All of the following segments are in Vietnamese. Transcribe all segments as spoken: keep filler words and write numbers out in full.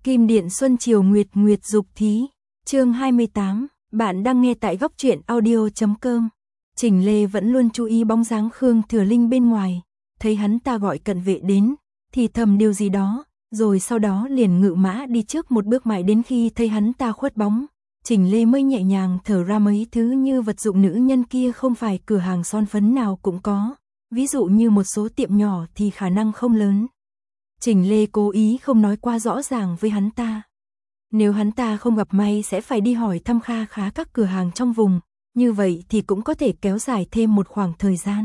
Kim Điện Xuân Chiều Nguyệt Nguyệt Dục Thí, chương hai mươi tám, bạn đang nghe tại góc truyện audio chấm com. Trình Lê vẫn luôn chú ý bóng dáng Khương Thừa Linh bên ngoài, thấy hắn ta gọi cận vệ đến, thì thầm điều gì đó, rồi sau đó liền ngự mã đi trước một bước mãi đến khi thấy hắn ta khuất bóng. Trình Lê mới nhẹ nhàng thở ra, mấy thứ như vật dụng nữ nhân kia không phải cửa hàng son phấn nào cũng có, ví dụ như một số tiệm nhỏ thì khả năng không lớn. Trình Lê cố ý không nói qua rõ ràng với hắn ta. Nếu hắn ta không gặp may sẽ phải đi hỏi thăm kha khá các cửa hàng trong vùng, như vậy thì cũng có thể kéo dài thêm một khoảng thời gian.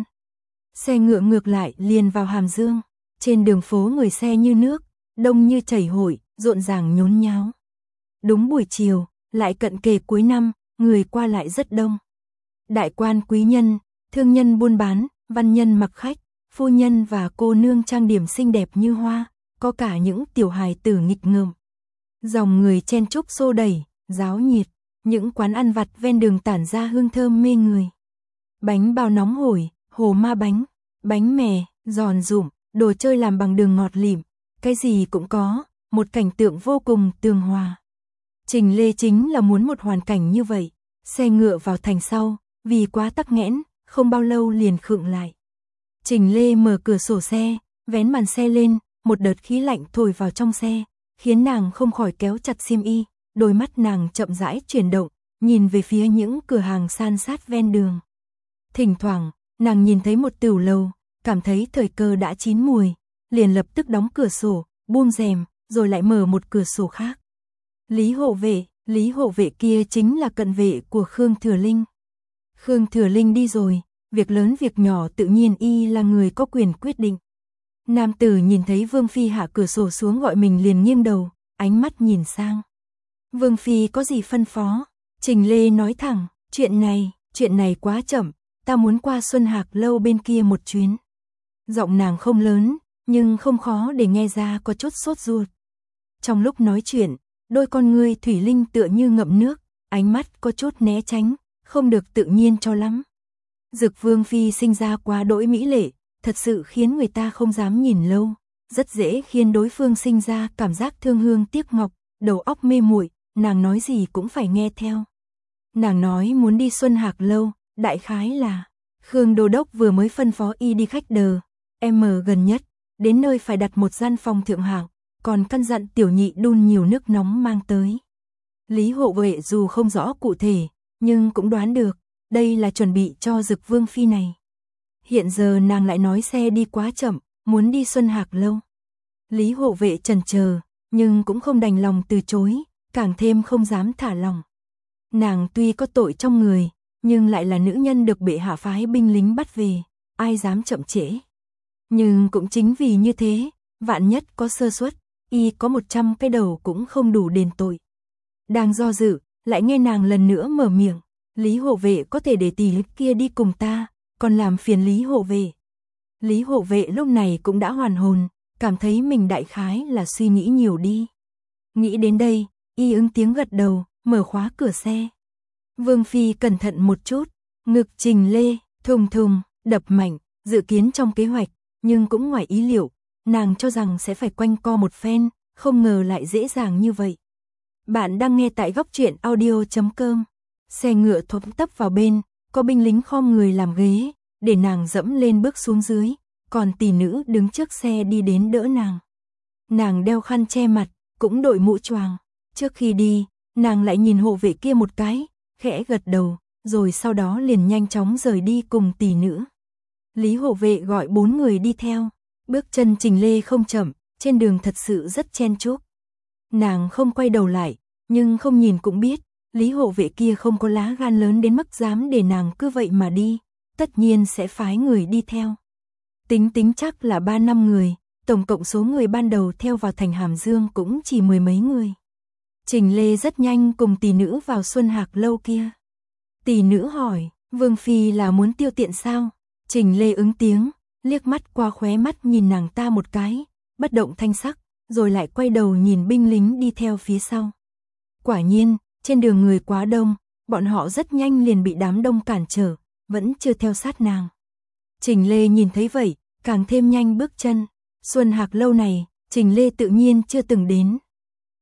Xe ngựa ngược lại liền vào Hàm Dương, trên đường phố người xe như nước, đông như chảy hội, rộn ràng nhốn nháo. Đúng buổi chiều, lại cận kề cuối năm, người qua lại rất đông. Đại quan quý nhân, thương nhân buôn bán, văn nhân mặc khách, phu nhân và cô nương trang điểm xinh đẹp như hoa, có cả những tiểu hài tử nghịch ngợm. Dòng người chen chúc xô đẩy, ráo nhiệt, những quán ăn vặt ven đường tản ra hương thơm mê người. Bánh bao nóng hổi, hồ ma bánh, bánh mè, giòn rụm, đồ chơi làm bằng đường ngọt lịm, cái gì cũng có, một cảnh tượng vô cùng tường hòa. Trình Lê chính là muốn một hoàn cảnh như vậy. Xe ngựa vào thành sau, vì quá tắc nghẽn, không bao lâu liền khựng lại. Trình Lê mở cửa sổ xe, vén màn xe lên, một đợt khí lạnh thổi vào trong xe, khiến nàng không khỏi kéo chặt xiêm y, đôi mắt nàng chậm rãi chuyển động, nhìn về phía những cửa hàng san sát ven đường. Thỉnh thoảng, nàng nhìn thấy một tửu lầu, cảm thấy thời cơ đã chín mùi, liền lập tức đóng cửa sổ, buông rèm, rồi lại mở một cửa sổ khác. Lý hộ vệ, Lý hộ vệ kia chính là cận vệ của Khương Thừa Linh. Khương Thừa Linh đi rồi, việc lớn việc nhỏ tự nhiên y là người có quyền quyết định. Nam tử nhìn thấy Vương Phi hạ cửa sổ xuống gọi mình liền nghiêng đầu, ánh mắt nhìn sang. Vương Phi có gì phân phó? Trình Lê nói thẳng, chuyện này, chuyện này quá chậm, ta muốn qua Xuân Hạc lâu bên kia một chuyến. Giọng nàng không lớn, nhưng không khó để nghe ra có chút sốt ruột. Trong lúc nói chuyện, đôi con ngươi thủy linh tựa như ngậm nước, ánh mắt có chút né tránh, không được tự nhiên cho lắm. Dực Vương Phi sinh ra quá đỗi mỹ lệ, thật sự khiến người ta không dám nhìn lâu, rất dễ khiến đối phương sinh ra cảm giác thương hương tiếc ngọc, đầu óc mê muội, nàng nói gì cũng phải nghe theo. Nàng nói muốn đi Xuân Hạc lâu, đại khái là Khương Đô Đốc vừa mới phân phó y đi khách đờ, em gần nhất, đến nơi phải đặt một gian phòng thượng hạng, còn căn dặn tiểu nhị đun nhiều nước nóng mang tới. Lý hộ vệ dù không rõ cụ thể, nhưng cũng đoán được, đây là chuẩn bị cho Dực Vương Phi này. Hiện giờ nàng lại nói xe đi quá chậm, muốn đi Xuân Hạc lâu. Lý hộ vệ chần chờ, nhưng cũng không đành lòng từ chối, càng thêm không dám thả lòng. Nàng tuy có tội trong người, nhưng lại là nữ nhân được bệ hạ phái binh lính bắt về, ai dám chậm trễ. Nhưng cũng chính vì như thế, vạn nhất có sơ suất, y có một trăm cái đầu cũng không đủ đền tội. Đang do dự, lại nghe nàng lần nữa mở miệng, Lý hộ vệ có thể để tỷ kia đi cùng ta, còn làm phiền Lý hộ vệ. Lý hộ vệ lúc này cũng đã hoàn hồn, cảm thấy mình đại khái là suy nghĩ nhiều đi. Nghĩ đến đây, y ứng tiếng gật đầu, mở khóa cửa xe. Vương Phi cẩn thận một chút, ngực Trình Lê, thùng thùng, đập mạnh, dự kiến trong kế hoạch, nhưng cũng ngoài ý liệu, nàng cho rằng sẽ phải quanh co một phen, không ngờ lại dễ dàng như vậy. Bạn đang nghe tại góc truyện audio chấm com. Xe ngựa thốp tấp vào bên, có binh lính khom người làm ghế, để nàng dẫm lên bước xuống dưới, còn tỷ nữ đứng trước xe đi đến đỡ nàng. Nàng đeo khăn che mặt, cũng đội mũ choàng. Trước khi đi, nàng lại nhìn hộ vệ kia một cái, khẽ gật đầu, rồi sau đó liền nhanh chóng rời đi cùng tỷ nữ. Lý hộ vệ gọi bốn người đi theo, bước chân Trình Lê không chậm, trên đường thật sự rất chen chúc. Nàng không quay đầu lại, nhưng không nhìn cũng biết, Lý hộ vệ kia không có lá gan lớn đến mức dám để nàng cứ vậy mà đi, tất nhiên sẽ phái người đi theo. Tính tính chắc là ba năm người, tổng cộng số người ban đầu theo vào thành Hàm Dương cũng chỉ mười mấy người. Trình Lê rất nhanh cùng tỷ nữ vào Xuân Hạc lâu kia. Tỷ nữ hỏi, Vương Phi là muốn tiêu tiện sao? Trình Lê ứng tiếng, liếc mắt qua khóe mắt nhìn nàng ta một cái, bất động thanh sắc, rồi lại quay đầu nhìn binh lính đi theo phía sau. Quả nhiên, trên đường người quá đông, bọn họ rất nhanh liền bị đám đông cản trở, vẫn chưa theo sát nàng. Trình Lê nhìn thấy vậy, càng thêm nhanh bước chân. Xuân Hạc lâu này, Trình Lê tự nhiên chưa từng đến.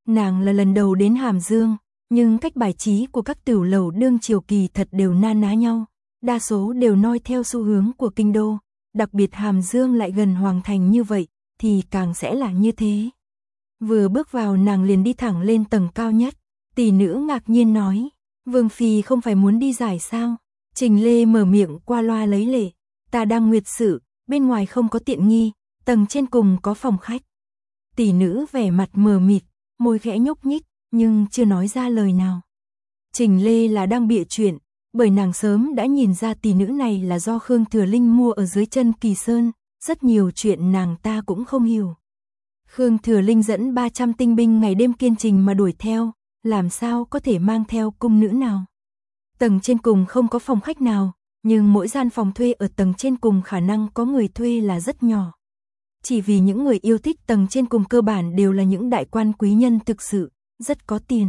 Nàng là lần đầu đến Hàm Dương, nhưng cách bài trí của các tửu lầu đương triều kỳ thật đều na ná nhau, đa số đều noi theo xu hướng của kinh đô, đặc biệt Hàm Dương lại gần hoàng thành như vậy, thì càng sẽ là như thế. Vừa bước vào nàng liền đi thẳng lên tầng cao nhất, tỷ nữ ngạc nhiên nói, Vương Phi không phải muốn đi giải sao? Trình Lê mở miệng qua loa lấy lệ, ta đang nguyệt sự, bên ngoài không có tiện nghi, tầng trên cùng có phòng khách. Tỷ nữ vẻ mặt mờ mịt, môi khẽ nhúc nhích, nhưng chưa nói ra lời nào. Trình Lê là đang bịa chuyện, bởi nàng sớm đã nhìn ra tỷ nữ này là do Khương Thừa Linh mua ở dưới chân Kỳ Sơn, rất nhiều chuyện nàng ta cũng không hiểu. Khương Thừa Linh dẫn ba trăm tinh binh ngày đêm kiên trình mà đuổi theo, làm sao có thể mang theo cung nữ nào. Tầng trên cùng không có phòng khách nào, nhưng mỗi gian phòng thuê ở tầng trên cùng khả năng có người thuê là rất nhỏ. Chỉ vì những người yêu thích tầng trên cùng cơ bản đều là những đại quan quý nhân thực sự, rất có tiền.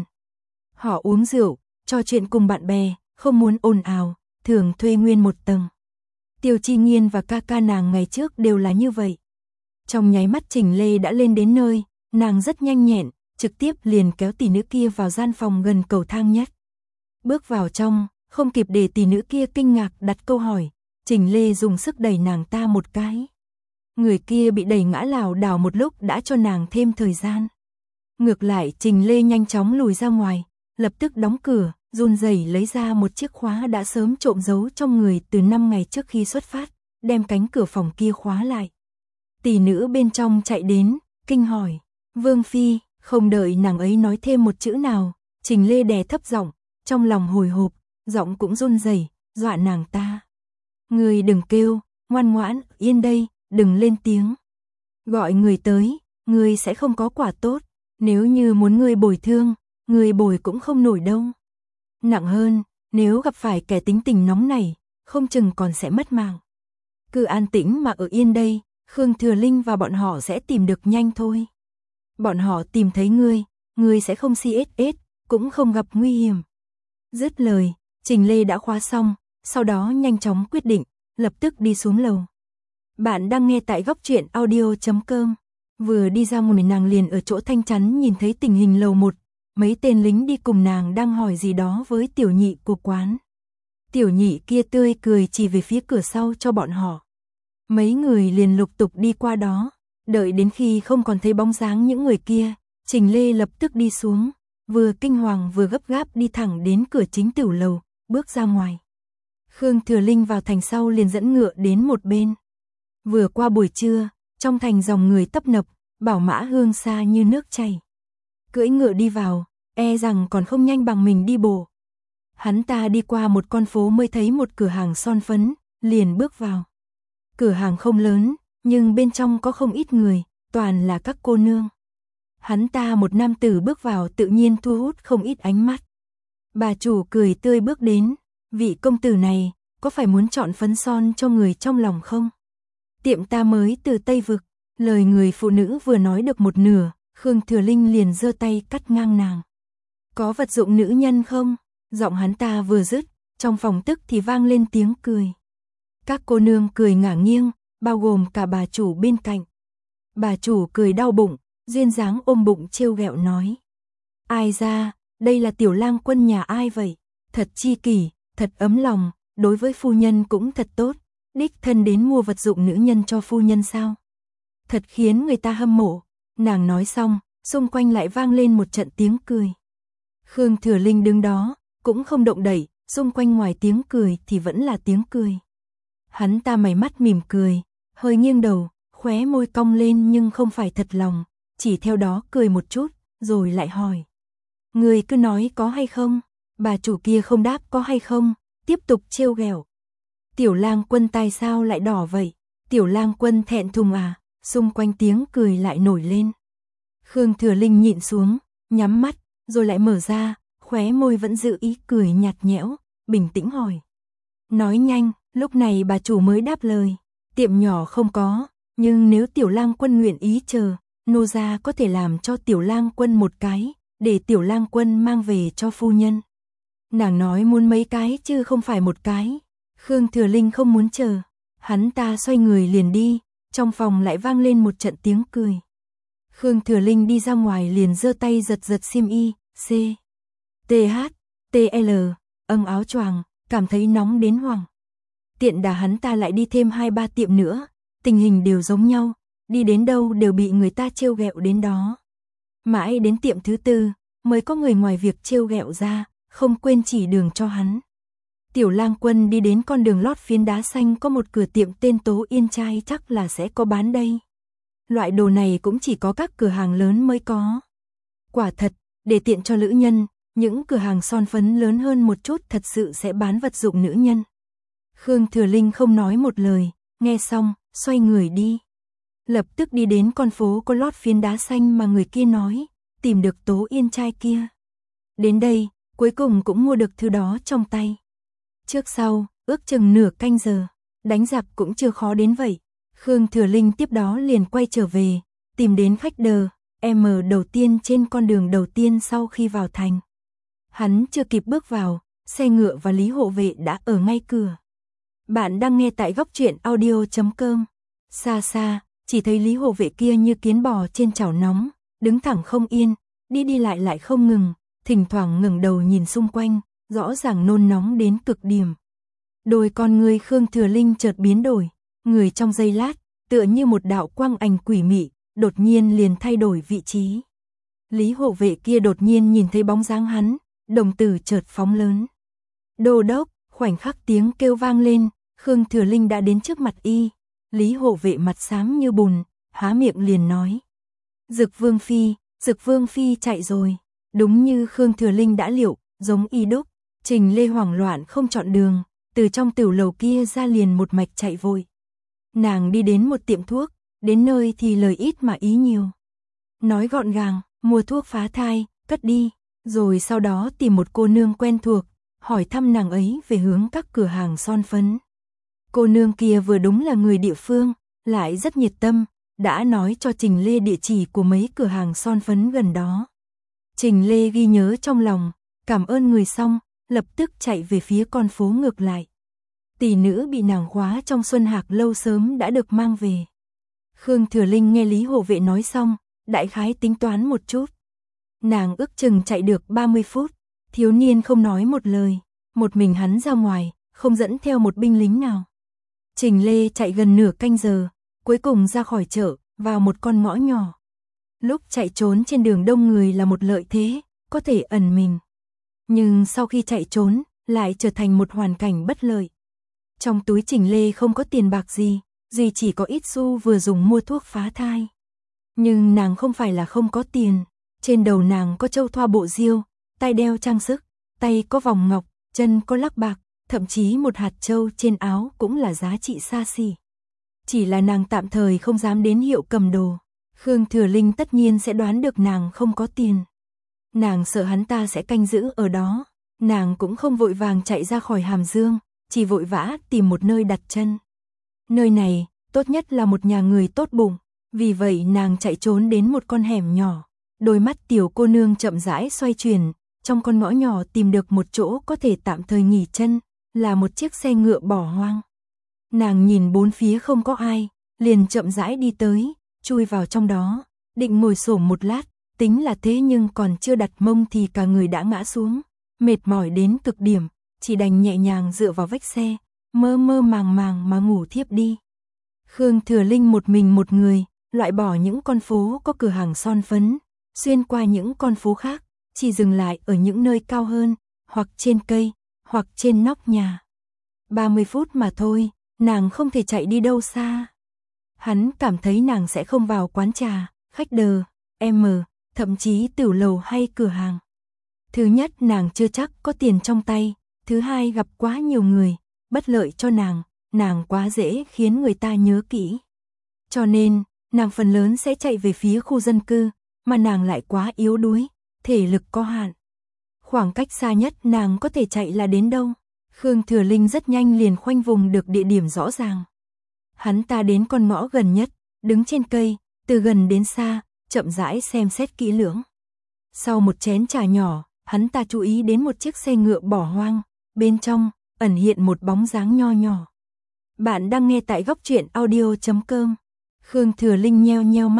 Họ uống rượu, trò chuyện cùng bạn bè, không muốn ồn ào, thường thuê nguyên một tầng. Tiêu Chi Nghiên và ca ca nàng ngày trước đều là như vậy. Trong nháy mắt Trình Lê đã lên đến nơi, nàng rất nhanh nhẹn, trực tiếp liền kéo tỷ nữ kia vào gian phòng gần cầu thang nhất. Bước vào trong, không kịp để tỷ nữ kia kinh ngạc đặt câu hỏi, Trình Lê dùng sức đẩy nàng ta một cái. Người kia bị đẩy ngã lảo đảo một lúc đã cho nàng thêm thời gian. Ngược lại Trình Lê nhanh chóng lùi ra ngoài, lập tức đóng cửa, run rẩy lấy ra một chiếc khóa đã sớm trộm giấu trong người từ năm ngày trước khi xuất phát, đem cánh cửa phòng kia khóa lại. Tỷ nữ bên trong chạy đến, kinh hỏi, Vương Phi, không đợi nàng ấy nói thêm một chữ nào, Trình Lê đè thấp giọng, trong lòng hồi hộp, giọng cũng run rẩy, dọa nàng ta. Người đừng kêu, ngoan ngoãn, yên đây, đừng lên tiếng. Gọi người tới, người sẽ không có quả tốt, nếu như muốn người bồi thương, người bồi cũng không nổi đâu. Nặng hơn, nếu gặp phải kẻ tính tình nóng này, không chừng còn sẽ mất mạng. Cứ an tĩnh mà ở yên đây, Khương Thừa Linh và bọn họ sẽ tìm được nhanh thôi. Bọn họ tìm thấy ngươi, ngươi sẽ không si ết ết, cũng không gặp nguy hiểm. Dứt lời, Trình Lê đã khóa xong, sau đó nhanh chóng quyết định, lập tức đi xuống lầu. Bạn đang nghe tại góc truyện audio chấm com. Vừa đi ra ngoài nàng liền ở chỗ thanh chắn nhìn thấy tình hình lầu một, mấy tên lính đi cùng nàng đang hỏi gì đó với tiểu nhị của quán. Tiểu nhị kia tươi cười chỉ về phía cửa sau cho bọn họ. Mấy người liền lục tục đi qua đó, đợi đến khi không còn thấy bóng dáng những người kia, Trình Lê lập tức đi xuống, vừa kinh hoàng vừa gấp gáp đi thẳng đến cửa chính tiểu lầu, bước ra ngoài. Khương Thừa Linh vào thành sau liền dẫn ngựa đến một bên. Vừa qua buổi trưa, trong thành dòng người tấp nập, bảo mã hương xa như nước chảy. Cưỡi ngựa đi vào, e rằng còn không nhanh bằng mình đi bộ. Hắn ta đi qua một con phố mới thấy một cửa hàng son phấn, liền bước vào. Cửa hàng không lớn, nhưng bên trong có không ít người, toàn là các cô nương. Hắn ta một nam tử bước vào tự nhiên thu hút không ít ánh mắt. Bà chủ cười tươi bước đến, vị công tử này, có phải muốn chọn phấn son cho người trong lòng không? Tiệm ta mới từ Tây Vực, lời người phụ nữ vừa nói được một nửa, Khương Thừa Linh liền giơ tay cắt ngang nàng. Có vật dụng nữ nhân không? Giọng hắn ta vừa dứt, trong phòng tức thì vang lên tiếng cười. Các cô nương cười ngả nghiêng, bao gồm cả bà chủ bên cạnh. Bà chủ cười đau bụng, duyên dáng ôm bụng trêu ghẹo nói. Ai ra, đây là tiểu lang quân nhà ai vậy? Thật chi kỷ, thật ấm lòng, đối với phu nhân cũng thật tốt. Đích thân đến mua vật dụng nữ nhân cho phu nhân sao? Thật khiến người ta hâm mộ. Nàng nói xong, xung quanh lại vang lên một trận tiếng cười. Khương Thừa Linh đứng đó, cũng không động đậy, xung quanh ngoài tiếng cười thì vẫn là tiếng cười. Hắn ta mày mắt mỉm cười, hơi nghiêng đầu, khóe môi cong lên nhưng không phải thật lòng, chỉ theo đó cười một chút, rồi lại hỏi. Người cứ nói có hay không? Bà chủ kia không đáp có hay không, tiếp tục trêu ghẹo. Tiểu lang quân tai sao lại đỏ vậy? Tiểu lang quân thẹn thùng à? Xung quanh tiếng cười lại nổi lên. Khương Thừa Linh nhịn xuống, nhắm mắt, rồi lại mở ra, khóe môi vẫn giữ ý cười nhạt nhẽo, bình tĩnh hỏi. Nói nhanh, lúc này bà chủ mới đáp lời. Tiệm nhỏ không có, nhưng nếu tiểu lang quân nguyện ý chờ, nô gia có thể làm cho tiểu lang quân một cái, để tiểu lang quân mang về cho phu nhân. Nàng nói muốn mấy cái chứ không phải một cái. Khương Thừa Linh không muốn chờ, hắn ta xoay người liền đi, trong phòng lại vang lên một trận tiếng cười. Khương Thừa Linh đi ra ngoài liền giơ tay giật giật xiêm y, C, T H, T L, âng áo choàng, cảm thấy nóng đến hoảng. Tiện đà hắn ta lại đi thêm hai ba tiệm nữa, tình hình đều giống nhau, đi đến đâu đều bị người ta trêu ghẹo đến đó. Mãi đến tiệm thứ tư, mới có người ngoài việc trêu ghẹo ra, không quên chỉ đường cho hắn. Tiểu Lang Quân đi đến con đường lót phiến đá xanh có một cửa tiệm tên Tố Yên Trai, chắc là sẽ có bán đây. Loại đồ này cũng chỉ có các cửa hàng lớn mới có. Quả thật, để tiện cho nữ nhân, những cửa hàng son phấn lớn hơn một chút thật sự sẽ bán vật dụng nữ nhân. Khương Thừa Linh không nói một lời, nghe xong, xoay người đi. Lập tức đi đến con phố có lót phiến đá xanh mà người kia nói, tìm được Tố Yên Trai kia. Đến đây, cuối cùng cũng mua được thứ đó trong tay. Trước sau, ước chừng nửa canh giờ, đánh giặc cũng chưa khó đến vậy. Khương Thừa Linh tiếp đó liền quay trở về, tìm đến khách đờ, M đầu tiên trên con đường đầu tiên sau khi vào thành. Hắn chưa kịp bước vào, xe ngựa và Lý hộ vệ đã ở ngay cửa. Bạn đang nghe tại góc truyện audio chấm com. Xa xa, chỉ thấy Lý hộ vệ kia như kiến bò trên chảo nóng, đứng thẳng không yên, đi đi lại lại không ngừng, thỉnh thoảng ngẩng đầu nhìn xung quanh, rõ ràng nôn nóng đến cực điểm. Đôi con người Khương Thừa Linh chợt biến đổi, người trong giây lát, tựa như một đạo quang ảnh quỷ mị, đột nhiên liền thay đổi vị trí. Lý hộ vệ kia đột nhiên nhìn thấy bóng dáng hắn, đồng tử chợt phóng lớn. Đô đốc, khoảnh khắc tiếng kêu vang lên, Khương Thừa Linh đã đến trước mặt y. Lý hộ vệ mặt xám như bùn, há miệng liền nói: Dực Vương phi, Dực Vương phi chạy rồi. Đúng như Khương Thừa Linh đã liệu, giống y đúc, Trình Lê hoảng loạn không chọn đường, từ trong tiểu lầu kia ra liền một mạch chạy vội. Nàng đi đến một tiệm thuốc, đến nơi thì lời ít mà ý nhiều. Nói gọn gàng, mua thuốc phá thai, cất đi, rồi sau đó tìm một cô nương quen thuộc, hỏi thăm nàng ấy về hướng các cửa hàng son phấn. Cô nương kia vừa đúng là người địa phương, lại rất nhiệt tâm, đã nói cho Trình Lê địa chỉ của mấy cửa hàng son phấn gần đó. Trình Lê ghi nhớ trong lòng, cảm ơn người xong, lập tức chạy về phía con phố ngược lại. Tỷ nữ bị nàng khóa trong Xuân Hạc lâu sớm đã được mang về. Khương Thừa Linh nghe Lý hộ vệ nói xong, đại khái tính toán một chút. Nàng ước chừng chạy được ba mươi phút, thiếu niên không nói một lời, một mình hắn ra ngoài, không dẫn theo một binh lính nào. Trình Lê chạy gần nửa canh giờ, cuối cùng ra khỏi chợ, vào một con ngõ nhỏ. Lúc chạy trốn trên đường đông người là một lợi thế, có thể ẩn mình. Nhưng sau khi chạy trốn, lại trở thành một hoàn cảnh bất lợi. Trong túi Trình Lê không có tiền bạc gì, duy chỉ có ít xu vừa dùng mua thuốc phá thai. Nhưng nàng không phải là không có tiền, trên đầu nàng có châu thoa bộ diêu, tay đeo trang sức, tay có vòng ngọc, chân có lắc bạc, thậm chí một hạt châu trên áo cũng là giá trị xa xỉ. Chỉ là nàng tạm thời không dám đến hiệu cầm đồ. Khương Thừa Linh tất nhiên sẽ đoán được nàng không có tiền. Nàng sợ hắn ta sẽ canh giữ ở đó, nàng cũng không vội vàng chạy ra khỏi Hàm Dương, chỉ vội vã tìm một nơi đặt chân. Nơi này, tốt nhất là một nhà người tốt bụng, vì vậy nàng chạy trốn đến một con hẻm nhỏ. Đôi mắt tiểu cô nương chậm rãi xoay chuyển, trong con ngõ nhỏ tìm được một chỗ có thể tạm thời nghỉ chân, là một chiếc xe ngựa bỏ hoang. Nàng nhìn bốn phía không có ai, liền chậm rãi đi tới, chui vào trong đó, định ngồi xổm một lát, tính là thế nhưng còn chưa đặt mông thì cả người đã ngã xuống, mệt mỏi đến cực điểm, chỉ đành nhẹ nhàng dựa vào vách xe, mơ mơ màng màng mà ngủ thiếp đi. Khương Thừa Linh một mình một người, loại bỏ những con phố có cửa hàng son phấn, xuyên qua những con phố khác, chỉ dừng lại ở những nơi cao hơn, hoặc trên cây, hoặc trên nóc nhà. ba mươi phút mà thôi, nàng không thể chạy đi đâu xa. Hắn cảm thấy nàng sẽ không vào quán trà, khách đờ, M, thậm chí tiểu lầu hay cửa hàng. Thứ nhất, nàng chưa chắc có tiền trong tay, thứ hai, gặp quá nhiều người, bất lợi cho nàng, nàng quá dễ khiến người ta nhớ kỹ. Cho nên, nàng phần lớn sẽ chạy về phía khu dân cư, mà nàng lại quá yếu đuối, thể lực có hạn. Khoảng cách xa nhất nàng có thể chạy là đến đâu? Khương Thừa Linh rất nhanh liền khoanh vùng được địa điểm rõ ràng. Hắn ta đến con ngõ gần nhất, đứng trên cây, từ gần đến xa, chậm rãi xem xét kỹ lưỡng. Sau một chén trà nhỏ, hắn ta chú ý đến một chiếc xe ngựa bỏ hoang, bên trong ẩn hiện một bóng dáng nho nhỏ. Bạn đang nghe tại góc truyện audio chấm com. Khương Thừa Linh nheo nheo mắt,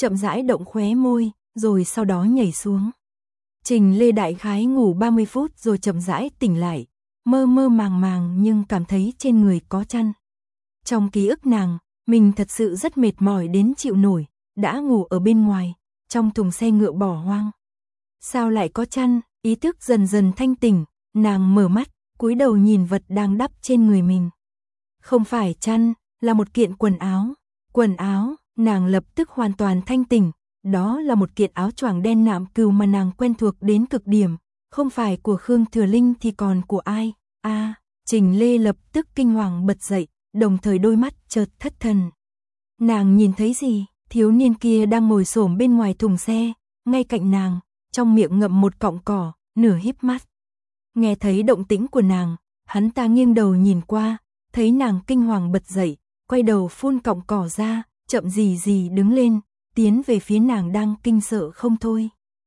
chậm rãi động khóe môi, rồi sau đó nhảy xuống. Trình Lê đại khái ngủ ba mươi phút rồi chậm rãi tỉnh lại, mơ mơ màng màng nhưng cảm thấy trên người có chăn. Trong ký ức nàng, mình thật sự rất mệt mỏi đến chịu nổi, đã ngủ ở bên ngoài, trong thùng xe ngựa bỏ hoang. Sao lại có chăn, ý thức dần dần thanh tỉnh, nàng mở mắt, cúi đầu nhìn vật đang đắp trên người mình. Không phải chăn, là một kiện quần áo. Quần áo, nàng lập tức hoàn toàn thanh tỉnh, đó là một kiện áo choàng đen nạm cừu mà nàng quen thuộc đến cực điểm, không phải của Khương Thừa Linh thì còn của ai? A, à, Trình Lê lập tức kinh hoàng bật dậy, đồng thời đôi mắt chợt thất thần. Nàng nhìn thấy gì? Thiếu niên kia đang ngồi xổm bên ngoài thùng xe, ngay cạnh nàng, trong miệng ngậm một cọng cỏ, nửa híp mắt. Nghe thấy động tĩnh của nàng, hắn ta nghiêng đầu nhìn qua, thấy nàng kinh hoàng bật dậy, quay đầu phun cọng cỏ ra, chậm gì gì đứng lên, tiến về phía nàng đang kinh sợ không thôi.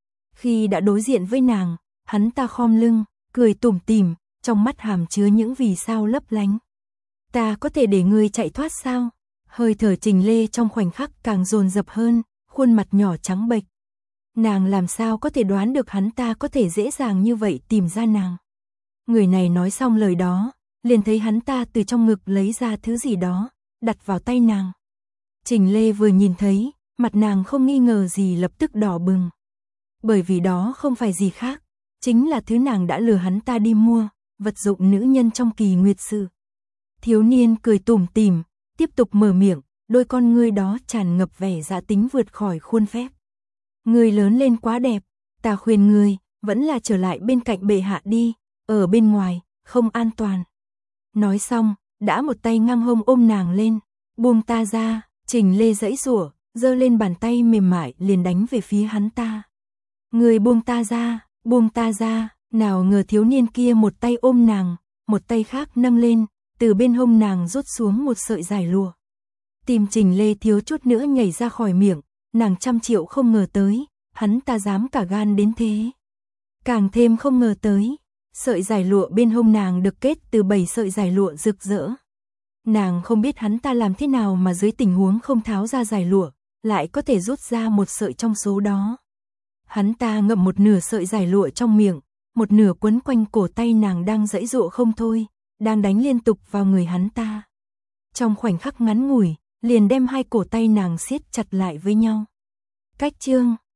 Khi đã đối diện với nàng, hắn ta khom lưng, cười tủm tỉm, trong mắt hàm chứa những vì sao lấp lánh. Ta có thể để ngươi chạy thoát sao? Hơi thở Trình Lê trong khoảnh khắc càng dồn dập hơn, khuôn mặt nhỏ trắng bệch. Nàng làm sao có thể đoán được hắn ta có thể dễ dàng như vậy tìm ra nàng. Người này nói xong lời đó, liền thấy hắn ta từ trong ngực lấy ra thứ gì đó, đặt vào tay nàng. Trình Lê vừa nhìn thấy, mặt nàng không nghi ngờ gì lập tức đỏ bừng. Bởi vì đó không phải gì khác, chính là thứ nàng đã lừa hắn ta đi mua, vật dụng nữ nhân trong kỳ nguyệt sự. Thiếu niên cười tủm tỉm, tiếp tục mở miệng, đôi con ngươi đó tràn ngập vẻ dã tính vượt khỏi khuôn phép. Ngươi lớn lên quá đẹp, ta khuyên ngươi, vẫn là trở lại bên cạnh bệ hạ đi, ở bên ngoài, không an toàn. Nói xong, đã một tay ngang hông ôm nàng lên, buông ta ra, Trình Lê giãy giụa, giơ lên bàn tay mềm mại liền đánh về phía hắn ta. Ngươi buông ta ra, buông ta ra, nào ngờ thiếu niên kia một tay ôm nàng, một tay khác nâng lên, từ bên hông nàng rút xuống một sợi dài lụa. Tim Trình Lê thiếu chút nữa nhảy ra khỏi miệng, nàng trăm triệu không ngờ tới, hắn ta dám cả gan đến thế. Càng thêm không ngờ tới, sợi dài lụa bên hông nàng được kết từ bảy sợi dài lụa rực rỡ. Nàng không biết hắn ta làm thế nào mà dưới tình huống không tháo ra dài lụa, lại có thể rút ra một sợi trong số đó. Hắn ta ngậm một nửa sợi dài lụa trong miệng, một nửa quấn quanh cổ tay nàng đang giãy giụa không thôi, đang đánh liên tục vào người hắn ta. Trong khoảnh khắc ngắn ngủi, liền đem hai cổ tay nàng siết chặt lại với nhau. Cách chương